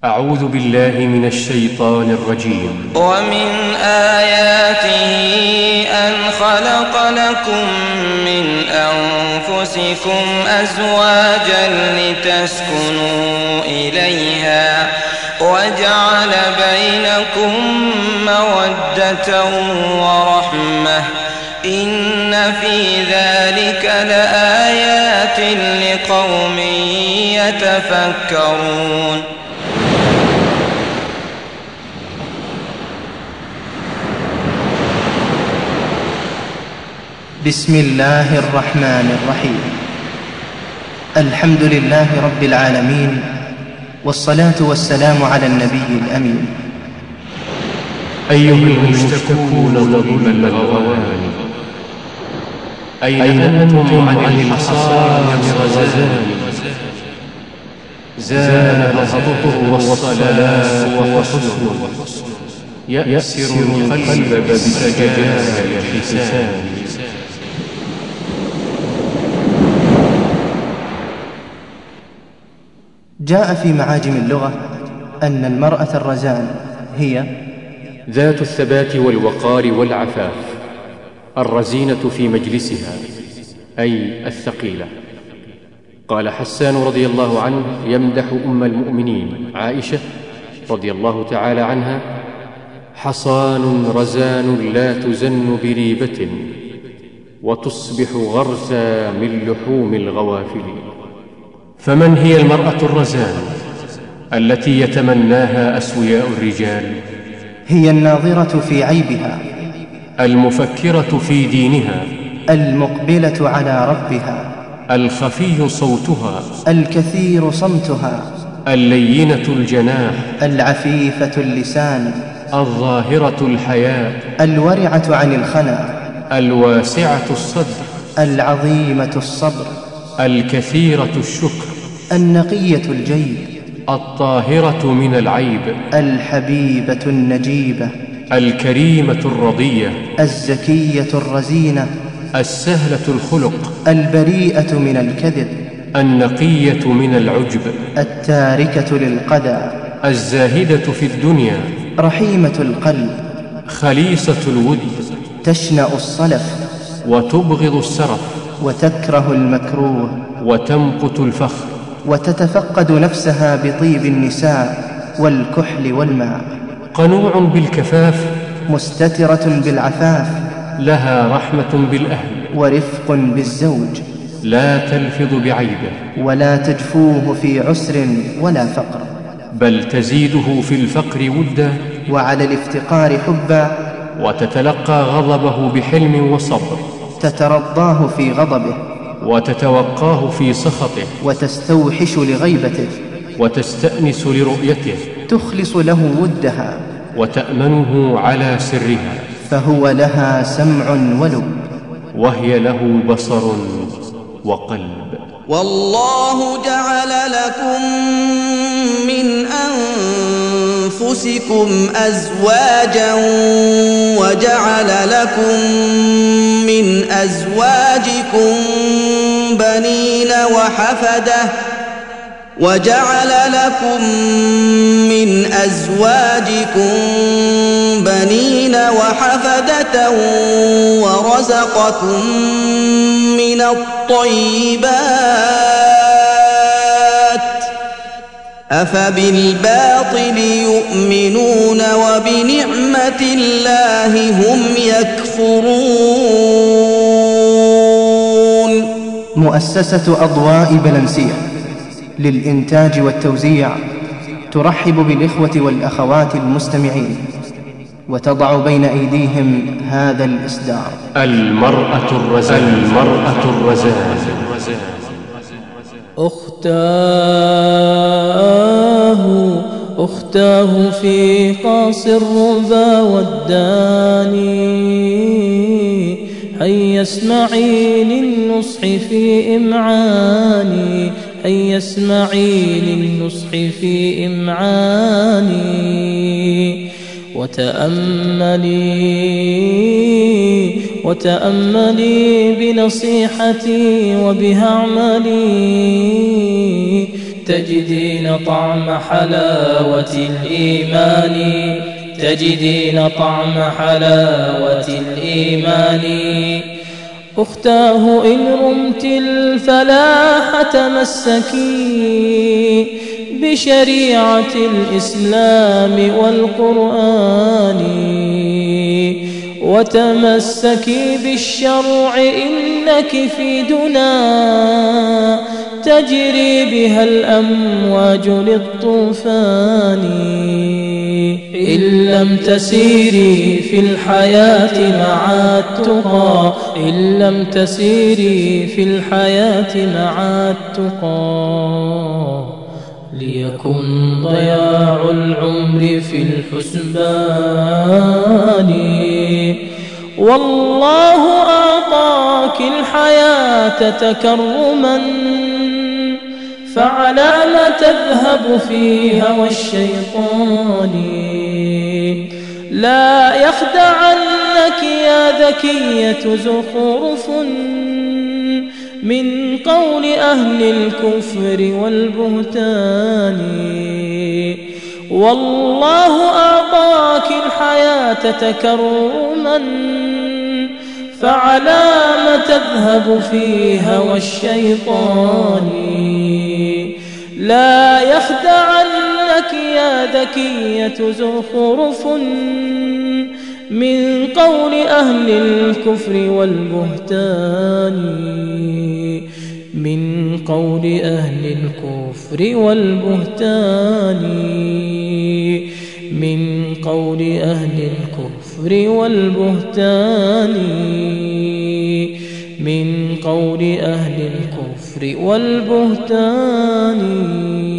أعوذ بالله من الشيطان الرجيم. ومن آياته أن خلق لكم من أنفسكم أزواجا لتسكنوا إليها وجعل بينكم مودة ورحمة إن في ذلك لآيات لقوم يتفكرون. بسم الله الرحمن الرحيم. الحمد لله رب العالمين، والصلاة والسلام على النبي الأمين. أيها المشتكون ظلم الغواني، أين أنتم عن الحصان غزان؟ زال الظهر والصلاة وحسن يأسر القلب بسجايا الحسان. جاء في معاجم اللغة أن المرأة الرزان هي ذات الثبات والوقار والعفاف، الرزينة في مجلسها أي الثقيلة. قال حسان رضي الله عنه يمدح أم المؤمنين عائشة رضي الله تعالى عنها: حصان رزان لا تزن بريبة وتصبح غرسا من لحوم الغوافل. فمن هي المرأة الرزان التي يتمناها أسوياء الرجال؟ هي الناظرة في عيبها، المفكرة في دينها، المقبلة على ربها، الخفي صوتها، الكثير صمتها، اللينة الجناح، العفيفة اللسان، الظاهرة الحياء، الورعة عن الخنا، الواسعة الصدر، العظيمة الصبر، الكثيرة الشكر، النقية الجيب، الطاهرة من العيب، الحبيبة النجيبة، الكريمة الرضية، الزكية الرزينة، السهلة الخلق، البريئة من الكذب، النقية من العجب، التاركة للقدى، الزاهدة في الدنيا، رحيمة القلب، خليصة الود، تشنأ الصلف وتبغض السرف، وتكره المكروه، وتمقت الفخر، وتتفقد نفسها بطيب النساء والكحل والماء، قنوع بالكفاف، مستترة بالعفاف، لها رحمة بالأهل، ورفق بالزوج، لا تلفظ بعيبه، ولا تجفوه في عسر ولا فقر، بل تزيده في الفقر ودا، وعلى الافتقار حبا، وتتلقى غضبه بحلم وصبر، تترضاه في غضبه، وتتوقاه في سخطه، وتستوحش لغيبته، وتستأنس لرؤيته، تخلص له ودها، وتأمنه على سرها، فهو لها سمع ولب، وهي له بصر وقلب. والله جعل لكم من أنفسكم أزواجا وجعل لكم من أزواجكم بنين وحفدة ورزقكم من الطيبات أفبالباطل يؤمنون وبنعمة الله هم يكفرون. مؤسسة أضواء بلنسية للإنتاج والتوزيع ترحب بالإخوة والأخوات المستمعين، وتضع بين أيديهم هذا الإصدار: المرأة الرزان. أختاه في قاص الربا والداني، هيا اسمعي للنصح في إمعاني، هيا اسمعي للنصح في إمعاني، وتأملي بنصيحتي وبها اعملي، تجدين طعم حلاوة الإيمان، تجدين طعم حلاوة الإيمان. أختاه إن رمت الفلاح تمسكي بشريعة الإسلام والقرآن، وتمسكي بالشرع إنك في دنا تجري بها الأمواج للطوفان. إن لم تسيري في الحياة مع التقى، إن لم تسيري في الحياة مع التقى، ليكن ضياع العمر في الحسبان. والله أعطاك الحياة تكرما، فعلى ما تذهب في هوى الشيطان. لا يخدعنك يا ذكية زخرف من قول أهل الكفر والبهتان. والله أعطاك الحياة تكرما، فعلى ما تذهب في هوى الشيطان. لا يخدعنك يا ذكية زخرف من قول أهل الكفر والبهتان، من قول أهل الكفر والبهتان، من قول أهل الكفر والبهتان، من قول أهل الكفر والبهتان.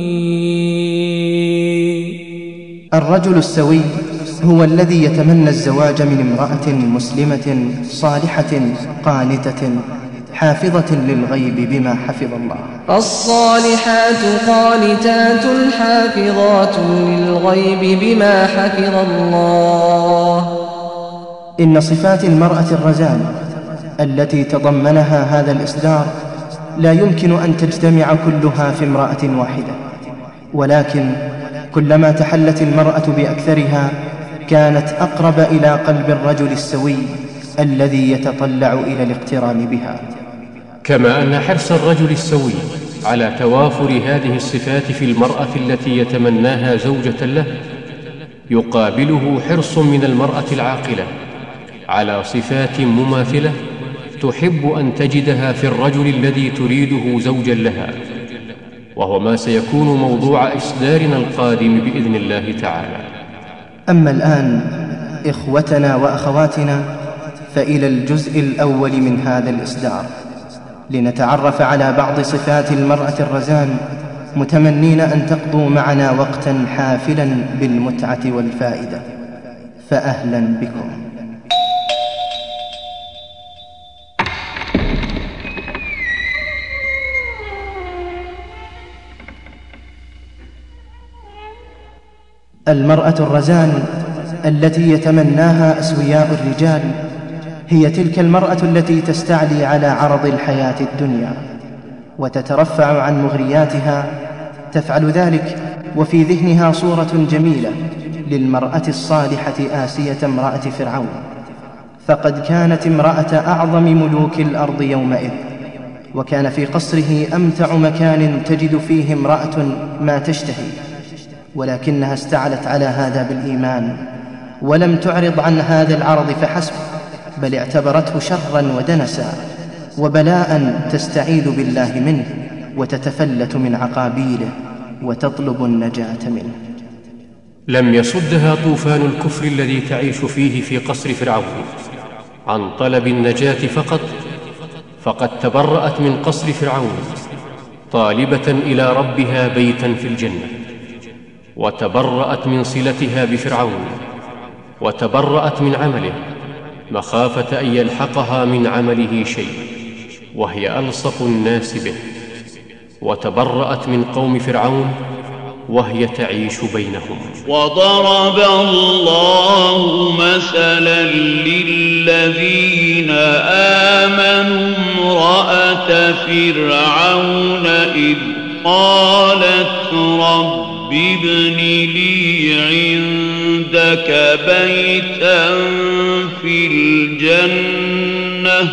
الرجل السوي هو الذي يتمنى الزواج من امرأة مسلمة صالحة قانتة حافظة للغيب بما حفظ الله. الصالحات قانتات حافظات للغيب بما حفظ الله. إن صفات المرأة الرزانة التي تضمنها هذا الإصدار لا يمكن أن تجتمع كلها في امرأة واحدة، ولكن كلما تحلت المرأة بأكثرها كانت أقرب إلى قلب الرجل السوي الذي يتطلع إلى الاقتران بها. كما أن حرص الرجل السوي على توافر هذه الصفات في المرأة التي يتمناها زوجة له، يقابله حرص من المرأة العاقلة على صفات مماثلة تحب أن تجدها في الرجل الذي تريده زوجا لها، وهو ما سيكون موضوع إصدارنا القادم بإذن الله تعالى. أما الآن إخوتنا وأخواتنا فإلى الجزء الأول من هذا الإصدار لنتعرف على بعض صفات المرأة الرزان، متمنين أن تقضوا معنا وقتا حافلا بالمتعة والفائدة، فأهلا بكم. المرأة الرزان التي يتمناها أسوياء الرجال هي تلك المرأة التي تستعلي على عرض الحياة الدنيا وتترفع عن مغرياتها، تفعل ذلك وفي ذهنها صورة جميلة للمرأة الصالحة آسية امرأة فرعون، فقد كانت امرأة أعظم ملوك الأرض يومئذ، وكان في قصره أمتع مكان تجد فيه امرأة ما تشتهي، ولكنها استعلت على هذا بالإيمان ولم تعرض عن هذا العرض فحسب، بل اعتبرته شرا ودنسا وبلاء تستعيذ بالله منه وتتفلت من عقابيله وتطلب النجاة منه. لم يصدها طوفان الكفر الذي تعيش فيه في قصر فرعون عن طلب النجاة فقط، فقد تبرأت من قصر فرعون طالبة إلى ربها بيتا في الجنة، وتبرأت من صلتها بفرعون، وتبرأت من عمله مخافة أن يلحقها من عمله شيء وهي ألصق الناس به، وتبرأت من قوم فرعون وهي تعيش بينهم. وضرب الله مثلا للذين آمنوا امرأة فرعون إذ قالت رب ابن لي عندك بيتا في الجنة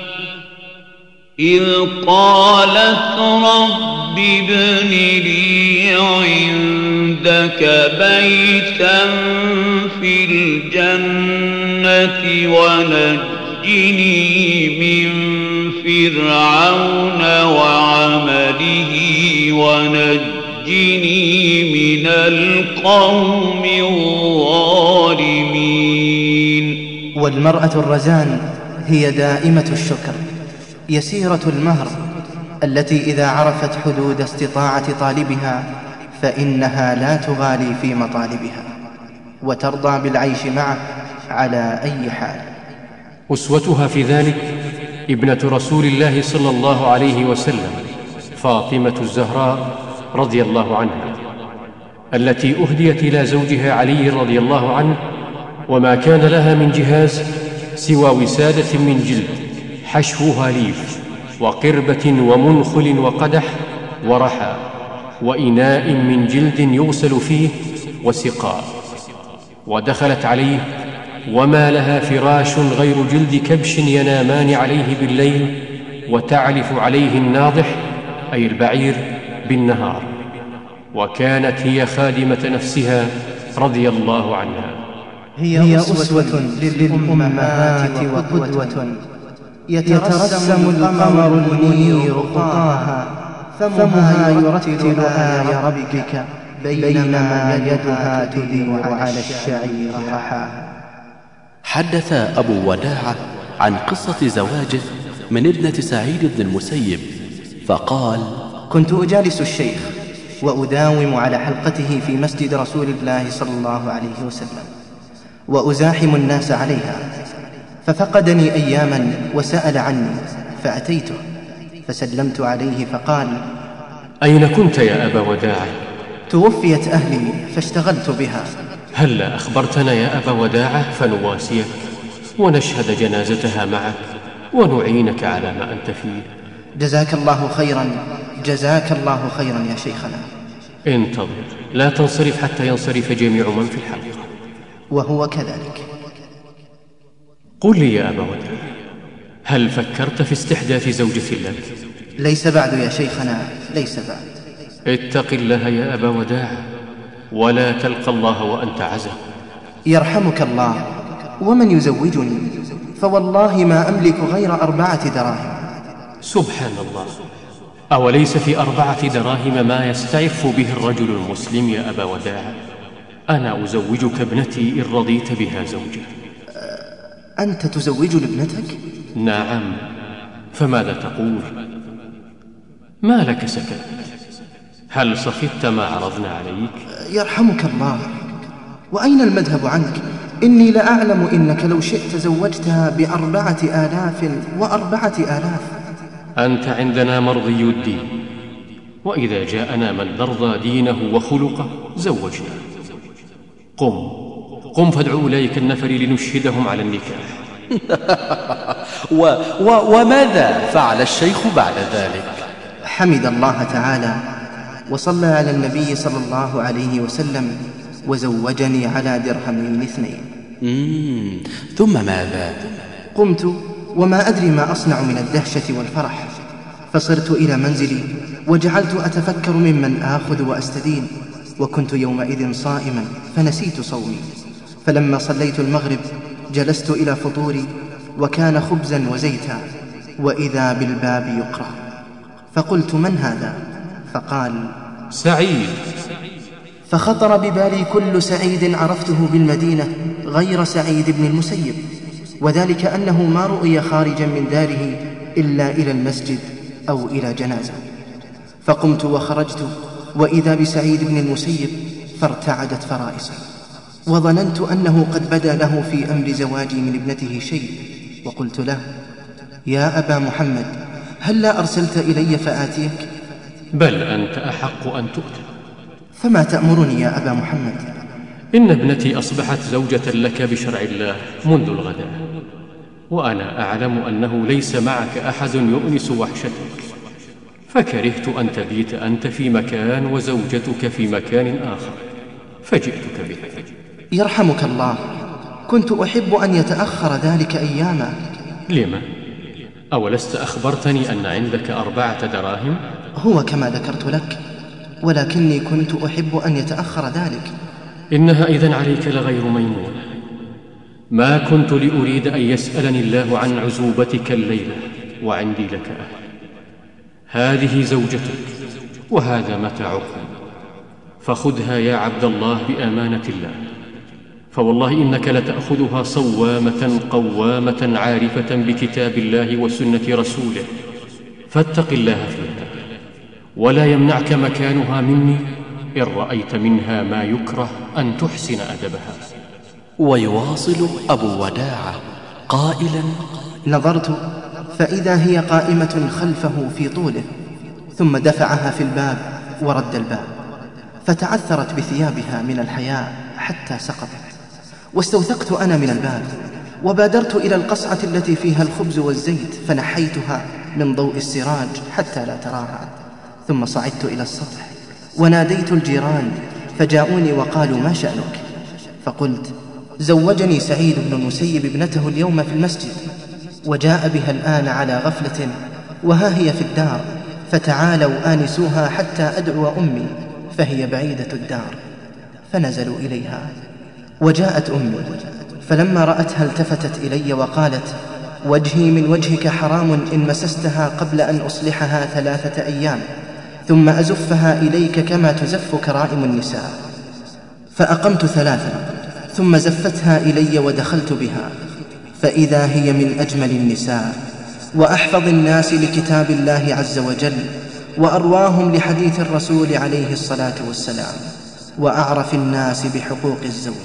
إذ قالت رب ابن لي عندك بيتا في الجنة ونجني من فرعون وعمله ونجني من القوم الظالمين. والمرأة الرزان هي دائمة الشكر يسيرة المهر، التي إذا عرفت حدود استطاعة طالبها فإنها لا تغالي في مطالبها وترضى بالعيش معه على أي حال. أسوتها في ذلك ابنة رسول الله صلى الله عليه وسلم فاطمة الزهراء رضي الله عنها، التي أهديت إلى زوجها علي رضي الله عنه وما كان لها من جهاز سوى وسادة من جلد حشوها ليف وقربة ومنخل وقدح ورحى وإناء من جلد يغسل فيه وسقاء. ودخلت عليه وما لها فراش غير جلد كبش ينامان عليه بالليل وتعلف عليه الناضح أي البعير بالنهار، وكانت هي خادمة نفسها رضي الله عنها. هي أسوة للأمهات وقدوة يترسم القمر المنير خطاها فمها يرتل آي ربك بينما يدها تدير على الشعير رحاها. حدث أبو وداعة عن قصة زواجه من ابنة سعيد بن المسيب فقال: كنت أجالس الشيخ وأداوم على حلقته في مسجد رسول الله صلى الله عليه وسلم وأزاحم الناس عليها، ففقدني أياما وسأل عني فأتيته فسلمت عليه فقال: أين كنت يا أبا وداعة؟ توفيت أهلي فاشتغلت بها. هلا أخبرتنا يا أبا وداعة فنواسيك ونشهد جنازتها معك ونعينك على ما أنت فيه. جزاك الله خيرا، جزاك الله خيرا يا شيخنا. انتظر، لا تنصرف حتى ينصرف جميع من في الحلقة. وهو كذلك. قل لي يا أبا وداعة، هل فكرت في استحداث زوجة لك؟ ليس بعد يا شيخنا، ليس بعد. اتق الله يا أبا وداعة ولا تلقى الله وأنت عزب. يرحمك الله، ومن يزوجني؟ فوالله ما أملك غير 4 دراهم. سبحان الله، أوليس في 4 دراهم ما يستعف به الرجل المسلم يا أبا وداعة؟ أنا أزوجك ابنتي إن رضيت بها زوجة. أنت تزوج لابنتك؟ نعم، فماذا تقول؟ ما لك سكت؟ هل صفدت ما عرضنا عليك؟ يرحمك الله، وأين المذهب عنك؟ إني لأعلم إنك لو شئت زوجتها ب4,000 و4,000. أنت عندنا مرضي الدين، وإذا جاءنا من نرضى دينه وخلقه زوجنا. قم فادعوا إليك النفر لنشهدهم على النكاح. وماذا فعل الشيخ بعد ذلك؟ حمد الله تعالى وصلى على النبي صلى الله عليه وسلم وزوجني على 2 درهم. ثم ماذا؟ قمت وما أدري ما أصنع من الدهشة والفرح، فصرت إلى منزلي وجعلت أتفكر ممن آخذ وأستدين، وكنت يومئذ صائما فنسيت صومي. فلما صليت المغرب جلست إلى فطوري وكان خبزا وزيتا، وإذا بالباب يقرأ، فقلت: من هذا؟ فقال: سعيد. فخطر ببالي كل سعيد عرفته بالمدينة غير سعيد بن المسيب، وذلك أنه ما رؤي خارجا من داره إلا إلى المسجد أو إلى جنازة. فقمت وخرجت وإذا بسعيد بن المسيب، فارتعدت فرائصي وظننت أنه قد بدا له في أمر زواجي من ابنته شيء، وقلت له: يا أبا محمد، هل لا أرسلت إلي فآتيك؟ بل أنت أحق أن تؤتى. فما تأمرني يا أبا محمد؟ إن ابنتي أصبحت زوجة لك بشرع الله منذ الغداء، وأنا أعلم أنه ليس معك أحد يؤنس وحشتك، فكرهت أن تبيت أنت في مكان وزوجتك في مكان آخر، فجئتك بها. يرحمك الله، كنت أحب أن يتأخر ذلك أياما. لما؟ أولست أخبرتني أن عندك 4 دراهم؟ هو كما ذكرت لك، ولكني كنت أحب أن يتأخر ذلك. إنها إذن عليك لغير ميمونة. ما كنت لأريد أن يسألني الله عن عزوبتك الليلة وعندي لك أهل. هذه زوجتك وهذا متاعكم، فخذها يا عبد الله بأمانة الله، فوالله إنك لتأخذها صوامة قوامة عارفة بكتاب الله وسنة رسوله، فاتق الله فيها، ولا يمنعك مكانها مني إن رأيت منها ما يكره أن تحسن أدبها. ويواصل أبو وداعة قائلا: نظرت فإذا هي قائمة خلفه في طوله، ثم دفعها في الباب ورد الباب، فتعثرت بثيابها من الحياء حتى سقطت، واستوثقت أنا من الباب وبادرت إلى القصعة التي فيها الخبز والزيت، فنحيتها من ضوء السراج حتى لا تراها، ثم صعدت إلى السطح وناديت الجيران فجاءوني وقالوا: ما شأنك؟ فقلت: زوجني سعيد بن المسيب ابنته اليوم في المسجد، وجاء بها الآن على غفلة، وها هي في الدار، فتعالوا آنسوها حتى أدعو أمي، فهي بعيدة الدار. فنزلوا إليها، وجاءت أمي، فلما رأتها التفتت إلي وقالت: وجهي من وجهك حرام إن مسستها قبل أن أصلحها 3 أيام، ثم أزفها إليك كما تزف كرائم النساء. فأقمت 3، ثم زفتها إلي ودخلت بها، فإذا هي من أجمل النساء وأحفظ الناس لكتاب الله عز وجل، وأرواهم لحديث الرسول عليه الصلاة والسلام، وأعرف الناس بحقوق الزوج.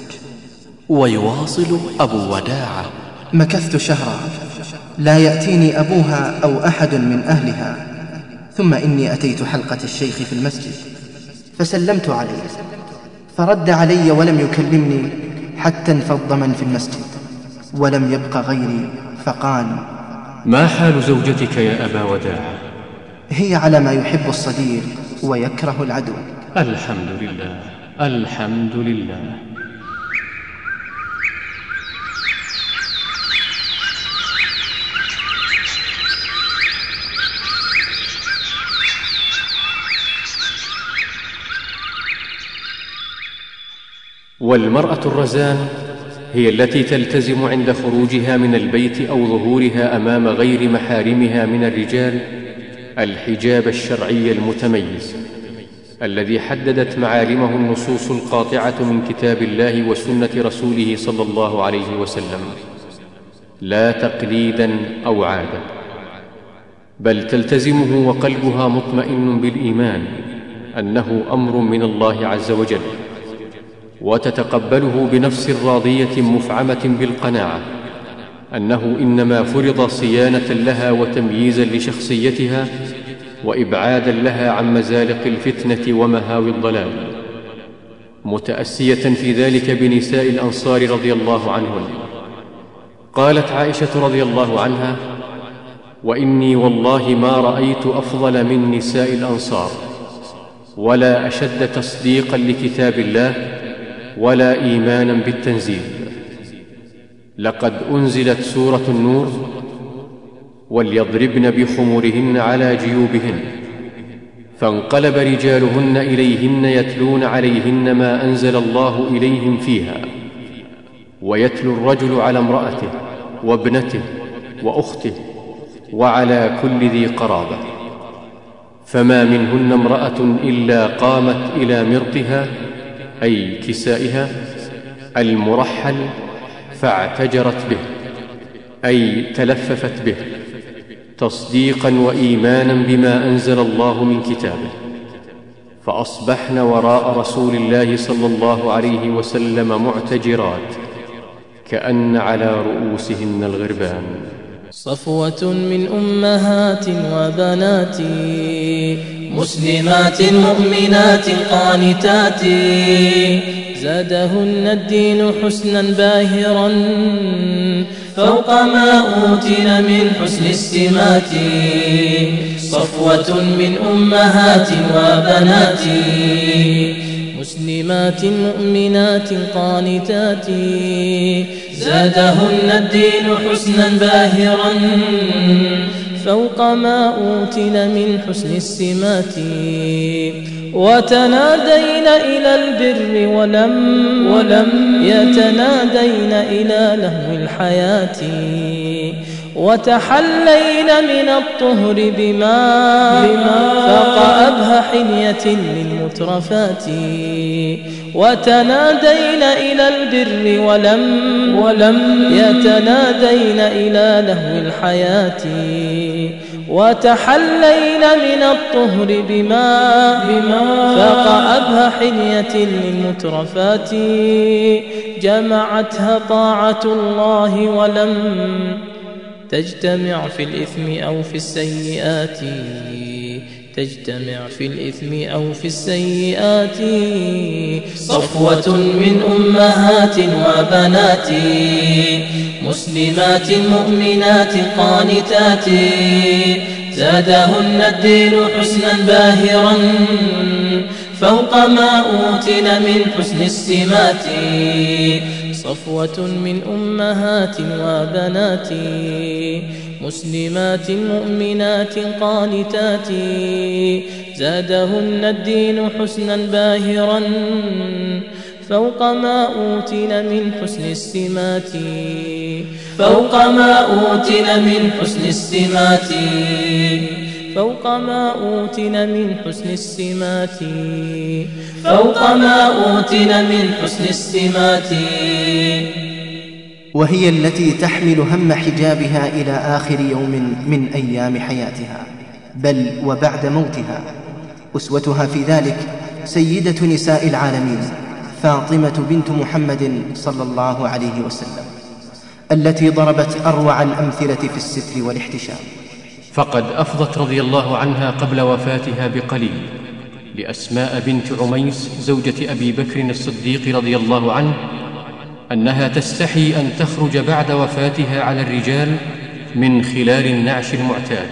ويواصل أبو وداعة: مكثت شهرا لا يأتيني أبوها أو أحد من أهلها، ثم إني أتيت حلقة الشيخ في المسجد فسلمت عليه، فرد علي ولم يكلمني حتى انفض من في المسجد ولم يبق غيري، فقال: ما حال زوجتك يا أبا وداعة؟ هي على ما يحب الصديق ويكره العدو. الحمد لله، الحمد لله. والمرأة الرزان هي التي تلتزم عند خروجها من البيت أو ظهورها أمام غير محارمها من الرجال الحجاب الشرعي المتميز الذي حددت معالمه النصوص القاطعة من كتاب الله وسنة رسوله صلى الله عليه وسلم، لا تقليدا أو عادة، بل تلتزمه وقلبها مطمئن بالإيمان أنه أمر من الله عز وجل، وتتقبله بنفس راضية مفعمة بالقناعة أنه إنما فرض صيانة لها وتمييزا لشخصيتها وإبعادا لها عن مزالق الفتنة ومهاوي الضلال، متأسية في ذلك بنساء الأنصار رضي الله عنهن. قالت عائشة رضي الله عنها: وإني والله ما رأيت أفضل من نساء الأنصار، ولا أشد تصديقا لكتاب الله ولا إيمانا بالتنزيل. لقد أنزلت سورة النور: وليضربن بخمرهن على جيوبهن، فانقلب رجالهن إليهن يتلون عليهن ما أنزل الله إليهم فيها، ويتلو الرجل على امرأته وابنته وأخته وعلى كل ذي قرابة، فما منهن امرأة إلا قامت إلى مرطها أي كسائها المرحل فاعتجرت به أي تلففت به، تصديقا وإيمانا بما أنزل الله من كتابه، فأصبحن وراء رسول الله صلى الله عليه وسلم معتجرات كأن على رؤوسهن الغربان. صفوة من أمهات وبنات مسلمات مؤمنات قانتات زادهن الدين حسنا باهرا فوق ما أوتن من حسن السمات صفوة من أمهات وبنات مسلمات مؤمنات قانتات زادهن الدين حسنا باهرا فوق ما أوتن من حسن السمات وتنادين إلى البر ولم يتنادين إلى لهو الحياة وتحلين من الطهر بما فاق أبهى حلية للمترفات وتنادين إلى البر ولم يتنادين إلى لهو الحياة وتحلين من الطهر بما فاق أبهى حلية للمترفات جمعتها طاعة الله ولم تجتمع في الإثم أو في السيئات تجتمع في الإثم أو في السيئات صفوة من أمهات وبنات مسلمات مؤمنات قانتات زادهن الدين حسنا باهرا فوق ما أوتن من حسن السمات صفوة من أمهات وبنات مسلمات مؤمنات قانتات زادهن الدين حسنا باهرا فوق ما أوتن من حسن السمات فوق ما أوتن من حسن السمات فوق ما أوتن من حسن السمات فوق ما أوتن من حسن السمات وهي التي تحمل هم حجابها إلى آخر يوم من أيام حياتها بل وبعد موتها. أسوتها في ذلك سيدة نساء العالمين فاطمة بنت محمد صلى الله عليه وسلم التي ضربت أروع الأمثلة في الستر والاحتشام. فقد أفضت رضي الله عنها قبل وفاتها بقليل لأسماء بنت عميس زوجة أبي بكر الصديق رضي الله عنه أنها تستحي أن تخرج بعد وفاتها على الرجال من خلال النعش المعتاد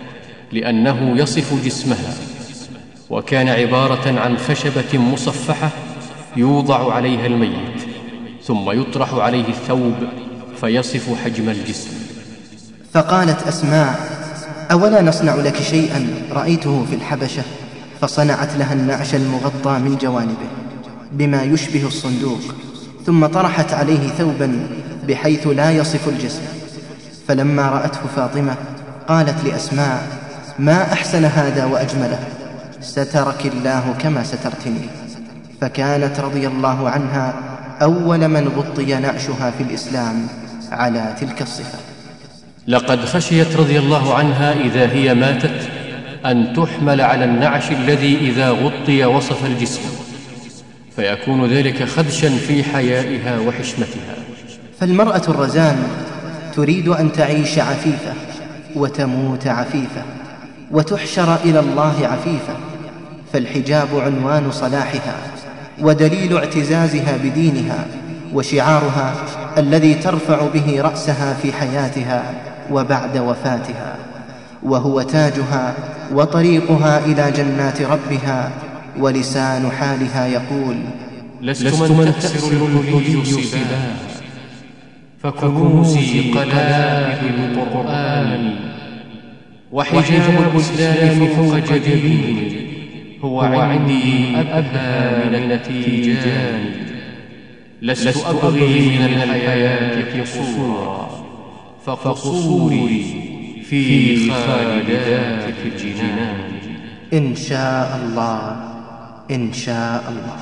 لأنه يصف جسمها، وكان عبارة عن خشبة مصفحة يوضع عليها الميت ثم يطرح عليه الثوب فيصف حجم الجسم. فقالت أسماء: أولا نصنع لك شيئا رأيته في الحبشة؟ فصنعت لها النعش المغطى من جوانبه بما يشبه الصندوق، ثم طرحت عليه ثوبا بحيث لا يصف الجسم. فلما رأته فاطمة قالت لأسماء: ما أحسن هذا وأجمله، سترك الله كما سترتني. فكانت رضي الله عنها أول من غطي نعشها في الإسلام على تلك الصفة. لقد خشيت رضي الله عنها إذا هي ماتت أن تحمل على النعش الذي إذا غطي وصف الجسم، فيكون ذلك خدشا في حيائها وحشمتها. فالمرأة الرزان تريد أن تعيش عفيفة وتموت عفيفة وتحشر إلى الله عفيفة، فالحجاب عنوان صلاحها ودليل اعتزازها بدينها وشعارها الذي ترفع به رأسها في حياتها وبعد وفاتها، وهو تاجها وطريقها إلى جنات ربها. ولسان حالها يقول: لست من تأسر الكلي صباها، فكنوزي قلائد القرآن، وحجاب الإسلام فوق جبيني هو عندي أبهى من التيجان. لست أبغي من الحياة قصورا، فقصوري في خالدات الجنان. إن شاء الله، إن شاء الله.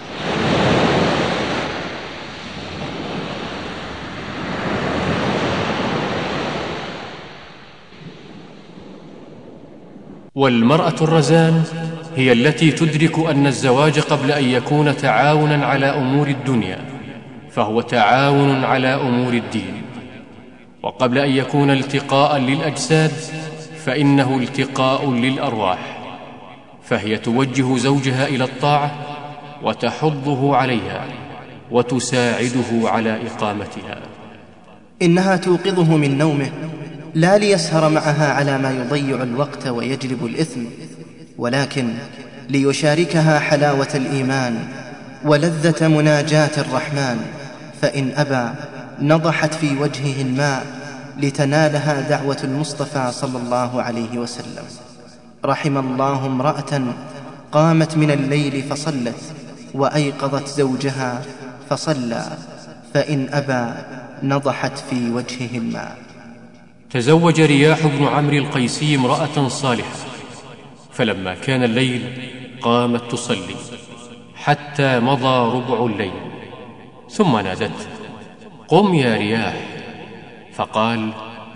والمرأة الرزان هي التي تدرك أن الزواج قبل أن يكون تعاونا على أمور الدنيا فهو تعاون على أمور الدين، وقبل أن يكون التقاء للأجساد فإنه التقاء للأرواح، فهي توجه زوجها إلى الطاعة وتحضه عليها وتساعده على إقامتها. إنها توقظه من نومه لا ليسهر معها على ما يضيع الوقت ويجلب الإثم، ولكن ليشاركها حلاوة الإيمان ولذة مناجاة الرحمن، فإن أبى نضحت في وجهه الماء لتنالها دعوة المصطفى صلى الله عليه وسلم. رحم الله امرأة قامت من الليل فصلت وأيقظت زوجها فصلى، فإن أبى نضحت في وجهه الماء. تزوج رياح بن عمرو القيسي امرأة صالحة، فلما كان الليل قامت تصلي حتى مضى ربع الليل، ثم نادته: قم يا رياح، فقال: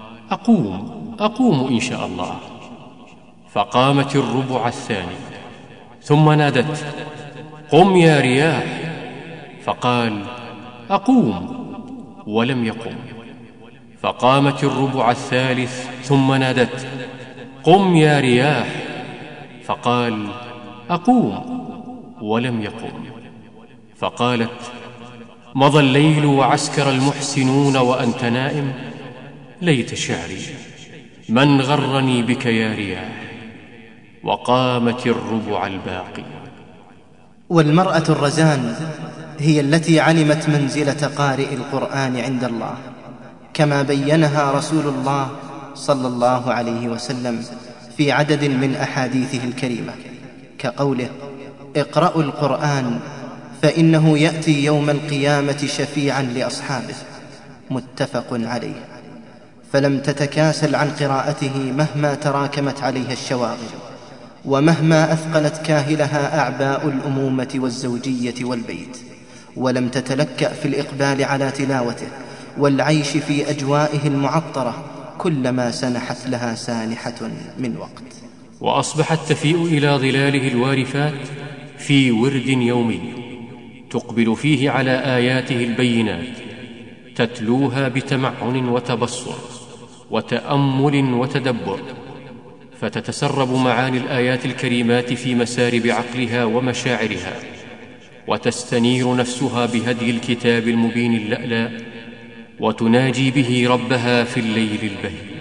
أقوم إن شاء الله. فقامت الربع الثاني، ثم نادته: قم يا رياح، فقال: أقوم، ولم يقم. فقامت الربع الثالث، ثم نادته: قم يا رياح، فقال: أقوم، ولم يقم. فقالت: مضى الليل وعسكر المحسنون وأنت نائم، ليت شعري من غرني بك يا رياح. وقامت الربع الباقي. والمرأة الرزان هي التي علمت منزلة قارئ القرآن عند الله، كما بينها رسول الله صلى الله عليه وسلم في عدد من أحاديثه الكريمة، كقوله: اقرأوا القرآن فإنه يأتي يوم القيامة شفيعا لأصحابه، متفق عليه. فلم تتكاسل عن قراءته مهما تراكمت عليها الشواغل، ومهما أثقلت كاهلها أعباء الأمومة والزوجية والبيت، ولم تتلكأ في الإقبال على تلاوته والعيش في أجوائه المعطرة كلما سنحت لها سانحة من وقت. وأصبحت تفيء إلى ظلاله الوارفات في ورد يومي تقبل فيه على آياته البينات، تتلوها بتمعن وتبصر وتأمل وتدبر، فتتسرب معاني الآيات الكريمات في مسارب عقلها ومشاعرها، وتستنير نفسها بهدي الكتاب المبين اللألاء، وتناجي به ربها في الليل البهي.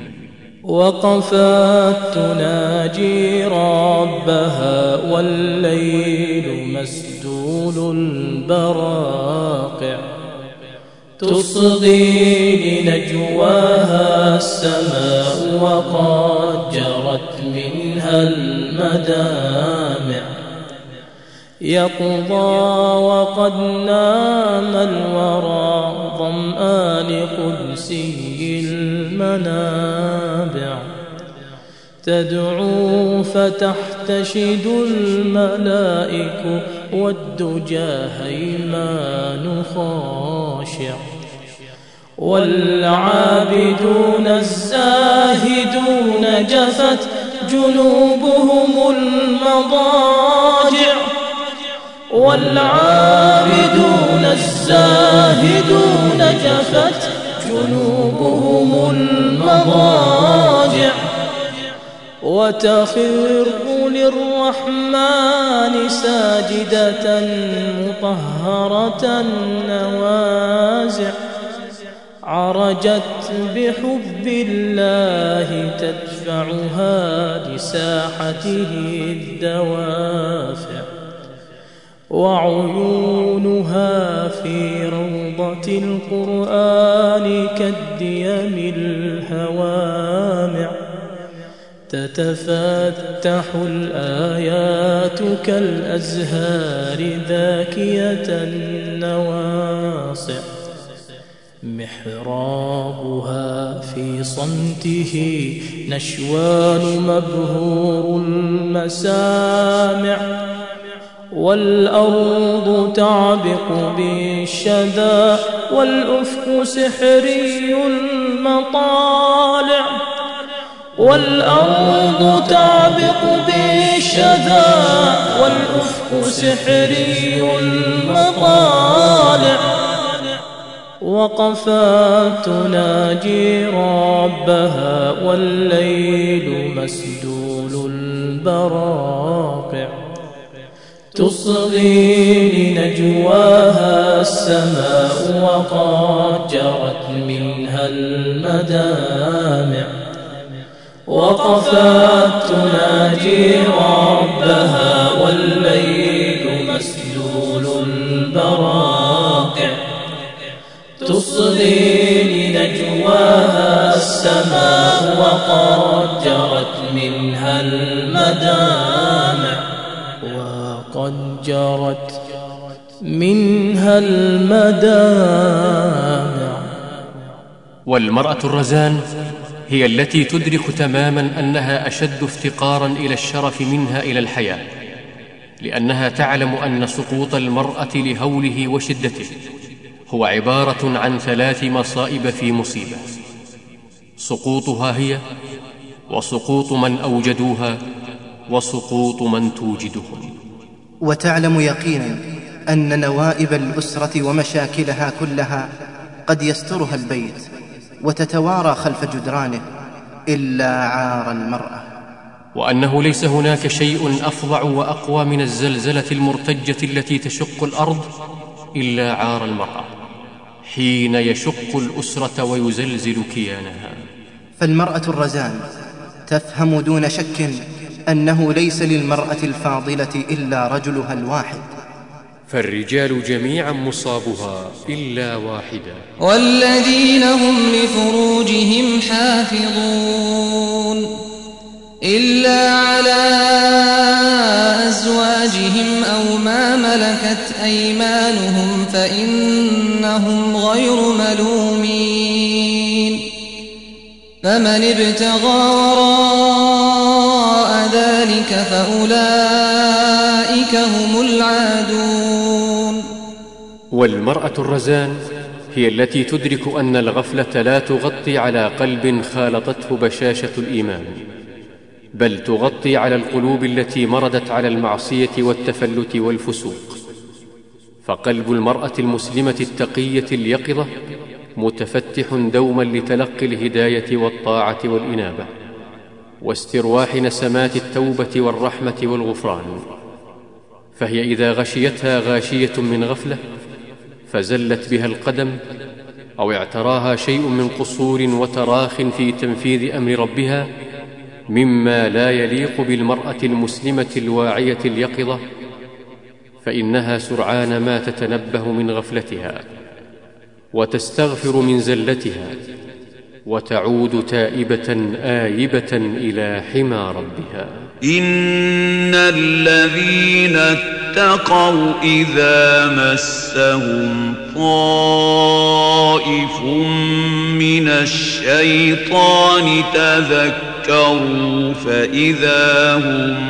وقفت تناجي ربها والليل مسدول البراقع، تصغي لنجواها السماء وقد جرت منها المدامع، يقضى وقد نام الورى ظمآن قدسي المنابع، تدعو فتحتشد الملائك والدجى هيمان خاشع، والعابدون الزاهدون جفت جنوبهم المضاجع، والعابدون الزاهدون جفت جنوبهم المضاجع، وتخر للرحمن ساجدة مطهرة نوازع، عرجت بحب الله تدفعها لساحته الدوافع، وعيونها في روضة القرآن كالديم الهوامع، تتفتح الآيات كالأزهار ذاكية النواصع، محرابها في صمته نشوان مبهور المسامع، والأرض تعبق بالشذا والأفق سحري المطالع، والأرض تعبق بالشذا والأفق سحري المطالع، وقفت تناجي ربها والليل مسدول البراقع، تصغي لنجواها السماء وقد جرت منها المدامع، وقفت تناجي ربها والليل مسدول البراقع. تصغي لنجواها السماء وقد جرت منها المدامع، وقد جرت منها المدامع. والمرأة الرزان هي التي تدرك تماما أنها أشد افتقارا إلى الشرف منها إلى الحياة، لأنها تعلم أن سقوط المرأة لهوله وشدته هو عبارة عن 3 مصائب في مصيبة: سقوطها هي، وسقوط من أوجدوها، وسقوط من توجدهم. وتعلم يقينا أن نوائب الأسرة ومشاكلها كلها قد يسترها البيت وتتوارى خلف جدرانه إلا عار المرأة، وأنه ليس هناك شيء أفظع وأقوى من الزلزلة المرتجة التي تشق الأرض إلا عار المرأة حين يشق الأسرة ويزلزل كيانها. فالمرأة الرزان تفهم دون شك أنه ليس للمرأة الفاضلة إلا رجلها الواحد، فالرجال جميعا مصابها إلا واحدا. والذين هم لفروجهم حافظون إلا على أزواجهم أو ما ملكت أيمانهم فإنهم غير ملومين. فمن ابتغى وراء ذلك فأولئك هم العادون. والمرأة الرزان هي التي تدرك أن الغفلة لا تغطي على قلب خالطته بشاشة الإيمان، بل تغطي على القلوب التي مردت على المعصية والتفلت والفسوق. فقلب المرأة المسلمة التقية اليقظة متفتح دوما لتلقي الهداية والطاعة والإنابة واسترواح نسمات التوبة والرحمة والغفران. فهي إذا غشيتها غاشية من غفلة فزلت بها القدم أو اعتراها شيء من قصور وتراخ في تنفيذ أمر ربها مما لا يليق بالمرأة المسلمة الواعية اليقظة، فإنها سرعان ما تتنبه من غفلتها وتستغفر من زلتها وتعود تائبة آيبة إلى حمى ربها. إن الذين اتقوا إذا مسهم طائف من الشيطان تذكروا فإذا هم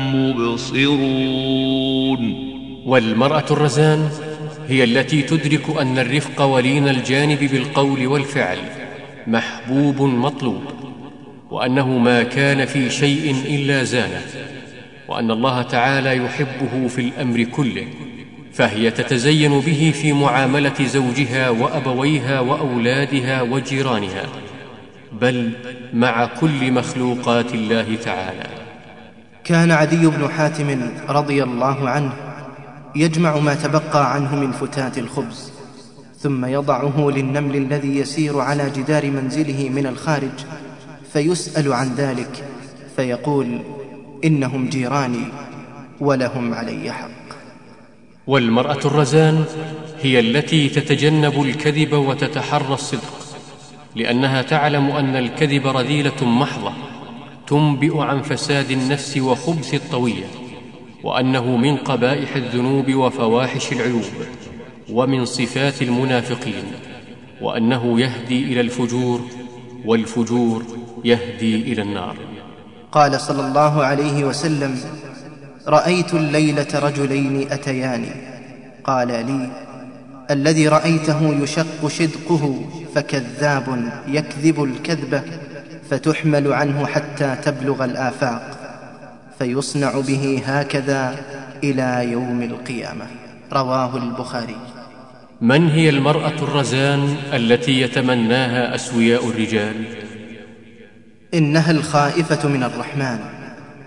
مبصرون. والمرأة الرزان هي التي تدرك أن الرفق ولين الجانب بالقول والفعل محبوب مطلوب، وأنه ما كان في شيء إلا زانه، وأن الله تعالى يحبه في الأمر كله، فهي تتزين به في معاملة زوجها وأبويها وأولادها وجيرانها، بل مع كل مخلوقات الله تعالى. كان عدي بن حاتم رضي الله عنه يجمع ما تبقى عنه من فتات الخبز ثم يضعه للنمل الذي يسير على جدار منزله من الخارج، فيسأل عن ذلك فيقول: إنهم جيراني ولهم علي حق. والمرأة الرزان هي التي تتجنب الكذب وتتحرى الصدق، لأنها تعلم أن الكذب رذيلة محضة تنبئ عن فساد النفس وخبث الطوية، وأنه من قبائح الذنوب وفواحش العيوب ومن صفات المنافقين، وأنه يهدي إلى الفجور، والفجور يهدي إلى النار. قال صلى الله عليه وسلم: رأيت الليلة رجلين أتياني، قال لي: الذي رأيته يشق شدقه فكذاب يكذب الكذبة فتحمل عنه حتى تبلغ الآفاق فيصنع به هكذا إلى يوم القيامة. رواه البخاري. من هي المرأة الرزان التي يتمناها أسوياء الرجال؟ إنها الخائفة من الرحمن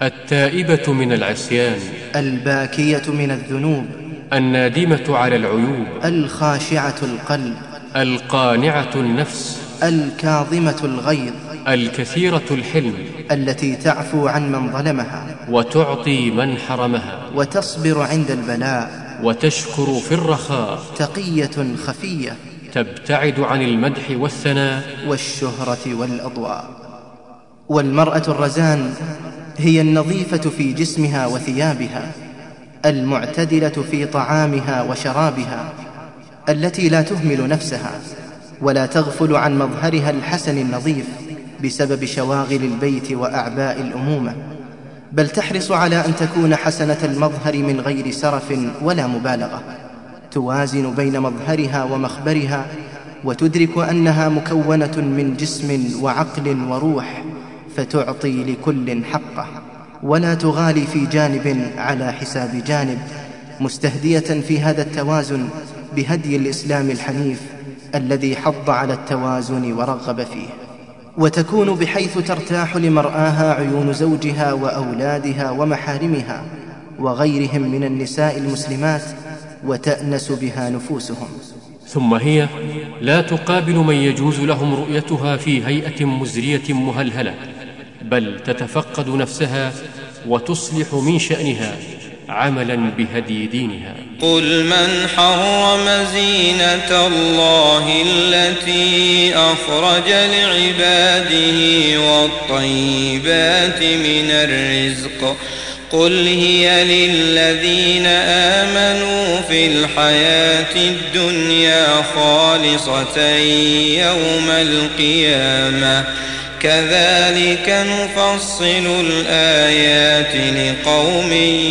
التائبة من العصيان، الباكية من الذنوب، النادمة على العيوب، الخاشعة القلب، القانعة النفس، الكاظمة الغيظ، الكثيرة الحلم، التي تعفو عن من ظلمها وتعطي من حرمها، وتصبر عند البلاء، وتشكر في الرخاء، تقية خفية، تبتعد عن المدح والثناء والشهرة والأضواء. والمرأة الرزان هي النظيفة في جسمها وثيابها، المعتدلة في طعامها وشرابها، التي لا تهمل نفسها ولا تغفل عن مظهرها الحسن النظيف بسبب شواغل البيت وأعباء الأمومة، بل تحرص على أن تكون حسنة المظهر من غير سرف ولا مبالغة، توازن بين مظهرها ومخبرها، وتدرك أنها مكونة من جسم وعقل وروح، فتعطي لكل حقه، ولا تغالي في جانب على حساب جانب، مستهدية في هذا التوازن بهدي الإسلام الحنيف الذي حض على التوازن ورغب فيه. وتكون بحيث ترتاح لمرآها عيون زوجها وأولادها ومحارمها وغيرهم من النساء المسلمات، وتأنس بها نفوسهم. ثم هي لا تقابل من يجوز لهم رؤيتها في هيئة مزرية مهلهلة، بل تتفقد نفسها وتصلح من شأنها عملا بهدي دينها. قل من حرم زينة الله التي أخرج لعباده والطيبات من الرزق قل هي للذين آمنوا في الحياة الدنيا خالصة يوم القيامة كذلك نفصل الآيات لقوم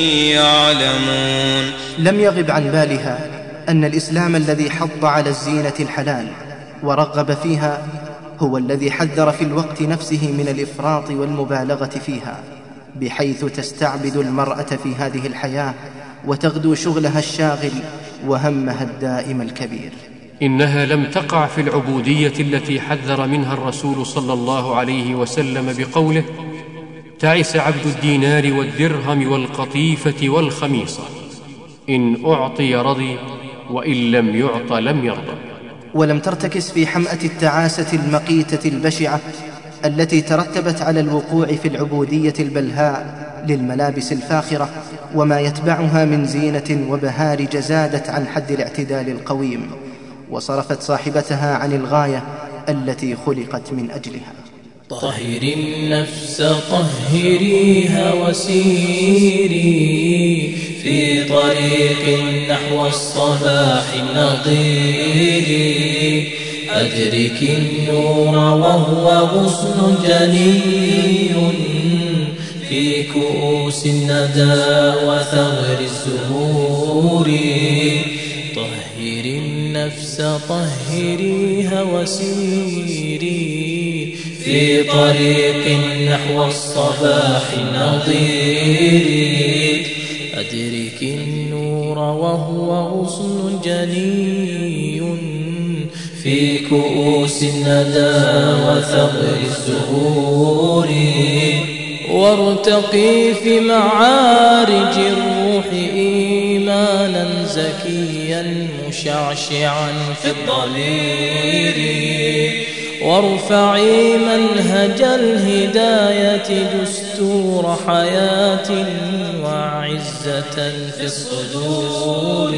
يعلمون. لم يغب عن بالها أن الإسلام الذي حض على الزينة الحلال ورغب فيها هو الذي حذر في الوقت نفسه من الإفراط والمبالغة فيها، بحيث تستعبد المرأة في هذه الحياة وتغدو شغلها الشاغل وهمها الدائم الكبير. إنها لم تقع في العبودية التي حذر منها الرسول صلى الله عليه وسلم بقوله: تعس عبد الدينار والدرهم والقطيفة والخميصة، إن أعطي رضي وإن لم يعط لم يرضى. ولم ترتكس في حمأة التعاسة المقيتة البشعة التي ترتبت على الوقوع في العبودية البلهاء للملابس الفاخرة وما يتبعها من زينة وبهارج زادت عن حد الاعتدال القويم، وصرفت صاحبتها عن الغاية التي خلقت من أجلها. طهر النفس طهريها وسيري في طريق نحو الصباح النضير، أدرك النور وهو غصن جني في كؤوس الندى وثغر الزهور. طهر النفس طهريها وسيري في طريق نحو الصباح النضير، أدرك النور وهو غصن جني في كؤوس الندى وثغر الزهور. وارتقي في معارج الروح إيمانا زكيا مشعشعا في الضمير، وارفعي منهج الهداية دستور حياة وعزة في الصدور.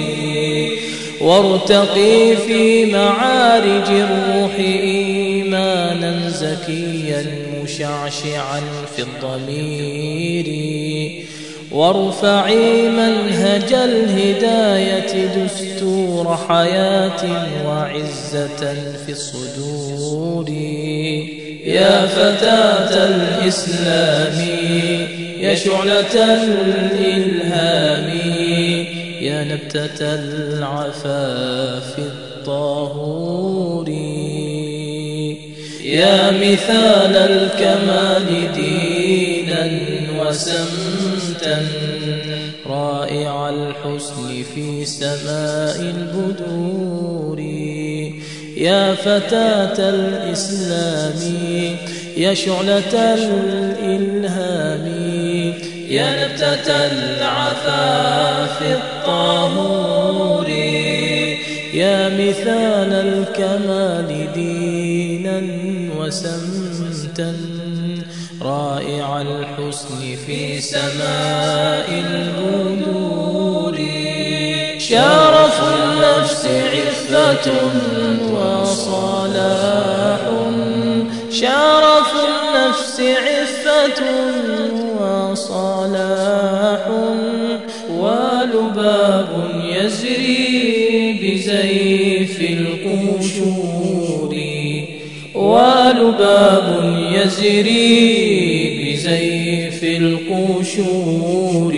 وارتقي في معارج الروح إيمانا زكيا مشعشعا في الضمير، وارفعي منهج الهداية دستور حياة وعزة في الصدور. يا فتاة الإسلام يا شعلة الإلهام يا نبتة العفاف الطهور، يا مثال الكمال دينا وسمتا رائع الحسن في سماء البدور. يا فتاة الإسلام يا شعلة الإلهام يا نبتة العفاف الطهور يا مثال الكمال دينا وسمتا رائع الحسن في سماء البدور شرف النفس عفة وصلاح شرف النفس عفة وصلاح ولباب يزري بزيف القشور ولباب يزري بزيف القشور.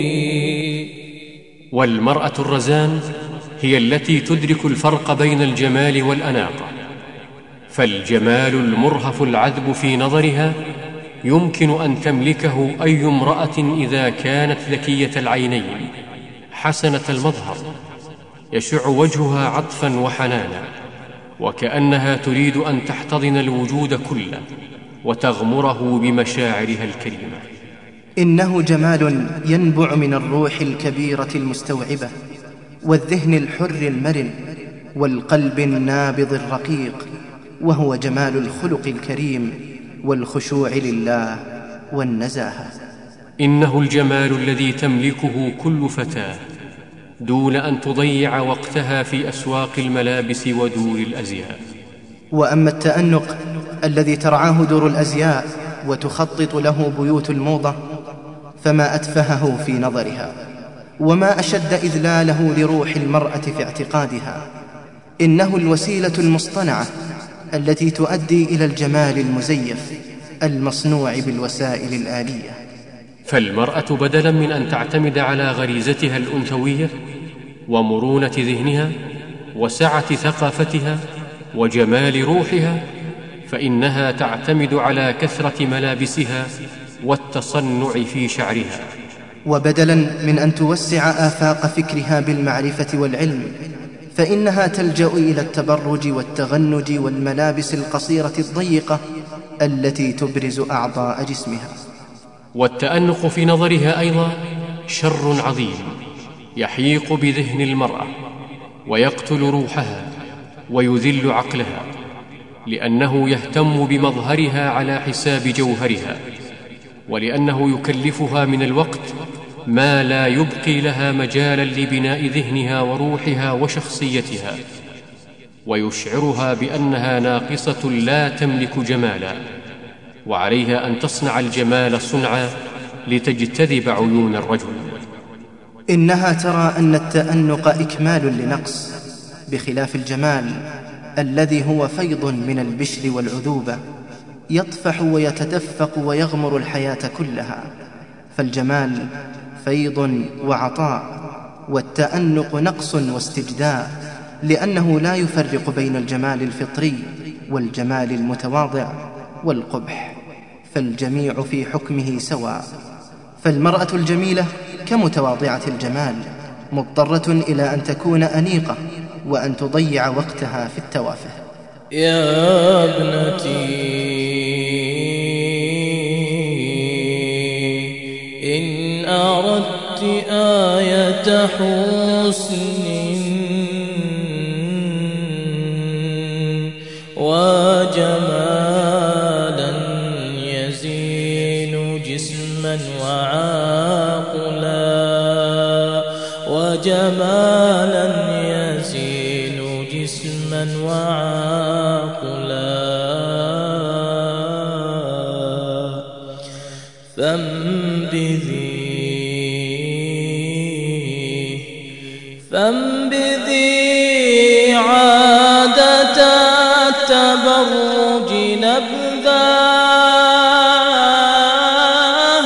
والمرأة الرزان هي التي تدرك الفرق بين الجمال والأناقة، فالجمال المرهف العذب في نظرها يمكن أن تملكه أي امرأة إذا كانت ذكية العينين حسنة المظهر، يشع وجهها عطفا وحنانا، وكأنها تريد أن تحتضن الوجود كله وتغمره بمشاعرها الكريمة. إنه جمال ينبع من الروح الكبيرة المستوعبة والذهن الحر المرن والقلب النابض الرقيق، وهو جمال الخلق الكريم والخشوع لله والنزاهة. إنه الجمال الذي تملكه كل فتاة دون أن تضيع وقتها في أسواق الملابس ودور الأزياء. وأما التأنق الذي ترعاه دور الأزياء وتخطط له بيوت الموضة فما أتفهه في نظرها، وما أشد إذلاله لروح المرأة في اعتقادها. إنه الوسيلة المصطنعة التي تؤدي إلى الجمال المزيف المصنوع بالوسائل الآلية. فالمرأة بدلا من أن تعتمد على غريزتها الأنثوية ومرونة ذهنها وسعة ثقافتها وجمال روحها، فإنها تعتمد على كثرة ملابسها والتصنع في شعرها. وبدلا من أن توسع آفاق فكرها بالمعرفة والعلم، فإنها تلجأ إلى التبرج والتغنج والملابس القصيرة الضيقة التي تبرز أعضاء جسمها. والتأنق في نظرها أيضا شر عظيم يحيق بذهن المرأة ويقتل روحها ويذل عقلها، لأنه يهتم بمظهرها على حساب جوهرها، ولأنه يكلفها من الوقت ما لا يبقي لها مجالا لبناء ذهنها وروحها وشخصيتها، ويشعرها بأنها ناقصة لا تملك جمالا، وعليها أن تصنع الجمال صنعا لتجتذب عيون الرجل. إنها ترى أن التأنق إكمال لنقص، بخلاف الجمال الذي هو فيض من البشر والعذوبة يطفح ويتدفق ويغمر الحياة كلها. فالجمال فيض وعطاء، والتأنق نقص واستجداء، لأنه لا يفرق بين الجمال الفطري والجمال المتواضع والقبح، فالجميع في حكمه سواء. فالمرأة الجميلة كمتواضعة الجمال مضطرة إلى أن تكون أنيقة وأن تضيع وقتها في التوافه. يا ابنتي إن أردت آية حسن وجمالا يزين جسما وعاقلا وجمالا يزين جسما وعاقلا فانبذي عادة التبرج نبذاه،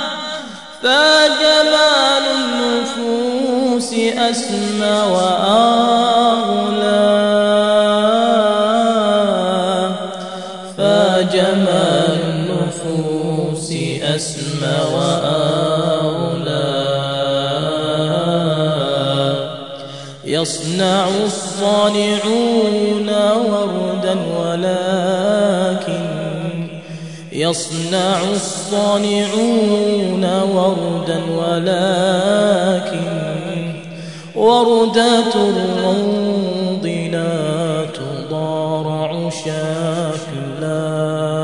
فجمال النفوس أسمى وأغلى، فجمال النفوس أسمى وأغلى. يصنع الصانعون وردا ولكن يصنع الصانعون وردا ولكن وردات الروض لا تضارع شكلا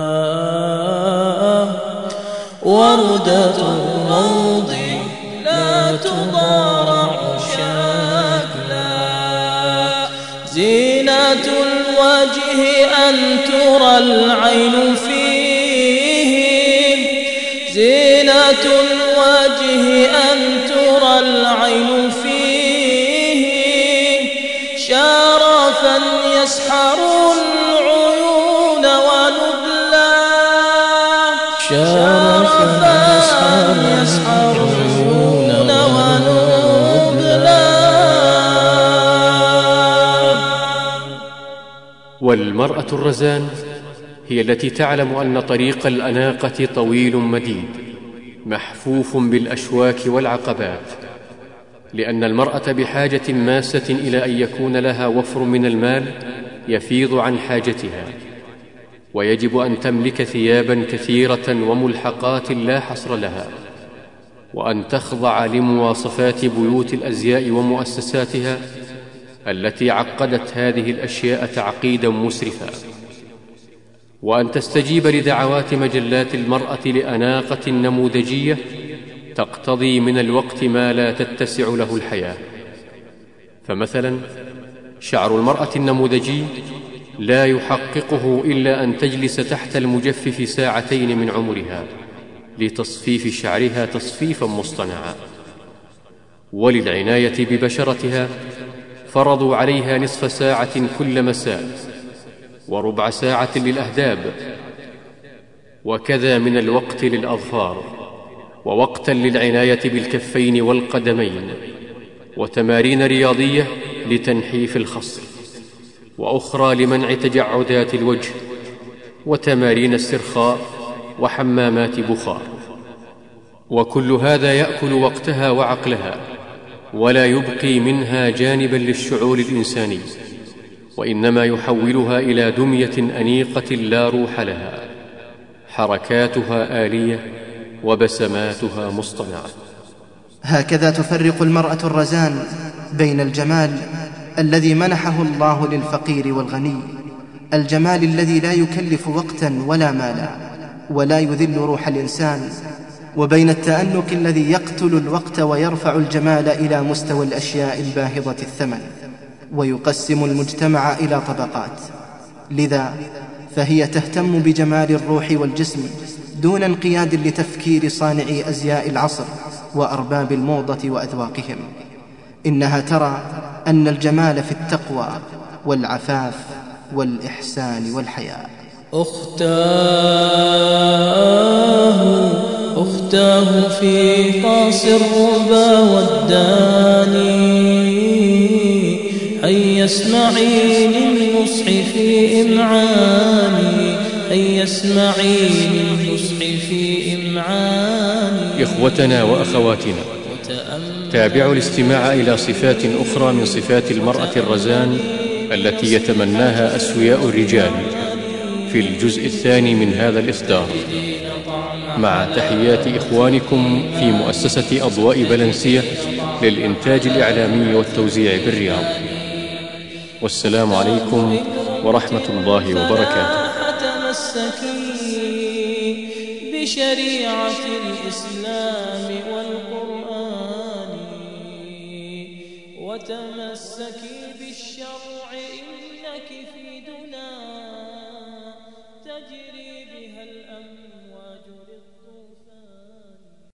وردات الروض لا تضارع شكلا زينة الوجه أن ترى العين فيه زينة الوجه أن ترى العين فيه شرفا يسحر العيون ونبلا شرفا يسحر العيون ونبلا. والمرأة الرزان هي التي تعلم أن طريق الأناقة طويل مديد محفوف بالأشواك والعقبات، لأن المرأة بحاجة ماسة إلى أن يكون لها وفر من المال يفيض عن حاجتها، ويجب أن تملك ثيابا كثيرة وملحقات لا حصر لها، وأن تخضع لمواصفات بيوت الأزياء ومؤسساتها التي عقدت هذه الأشياء تعقيدا مسرفا، وأن تستجيب لدعوات مجلات المرأة لأناقة نموذجية تقتضي من الوقت ما لا تتسع له الحياة. فمثلا شعر المرأة النموذجي لا يحققه إلا أن تجلس تحت المجفف ساعتين من عمرها لتصفيف شعرها تصفيفا مصطنعا. وللعناية ببشرتها فرضوا عليها نصف ساعة كل مساء وربع ساعة للأهداب، وكذا من الوقت للأظفار، ووقتا للعناية بالكفين والقدمين، وتمارين رياضية لتنحيف الخصر، وأخرى لمنع تجعدات الوجه، وتمارين استرخاء وحمامات بخار. وكل هذا يأكل وقتها وعقلها، ولا يبقي منها جانبا للشعور الإنساني، وإنما يحولها إلى دمية أنيقة لا روح لها، حركاتها آلية وبسماتها مصطنعة. هكذا تفرق المرأة الرزان بين الجمال الذي منحه الله للفقير والغني، الجمال الذي لا يكلف وقتا ولا مالا ولا يذل روح الإنسان، وبين التأنك الذي يقتل الوقت ويرفع الجمال إلى مستوى الأشياء الباهظة الثمن ويقسم المجتمع إلى طبقات. لذا فهي تهتم بجمال الروح والجسم دون انقياد لتفكير صانعي أزياء العصر وأرباب الموضة وأذواقهم. إنها ترى أن الجمال في التقوى والعفاف والإحسان والحياء. أختاه في قاص الربا والداني هيا اسمعي للنصح في إمعاني هيا اسمعي للنصح في إمعاني. إخوتنا وأخواتنا، تابعوا الاستماع إلى صفات أخرى من صفات المرأة الرزان التي يتمناها أسوياء الرجال في الجزء الثاني من هذا الإصدار، مع تحيات إخوانكم في مؤسسة أضواء بلنسية للإنتاج الإعلامي والتوزيع بالرياض. والسلام عليكم ورحمة الله وبركاته. تمسكي بشريعة الإسلام والقرآن وتمسكي بالشرع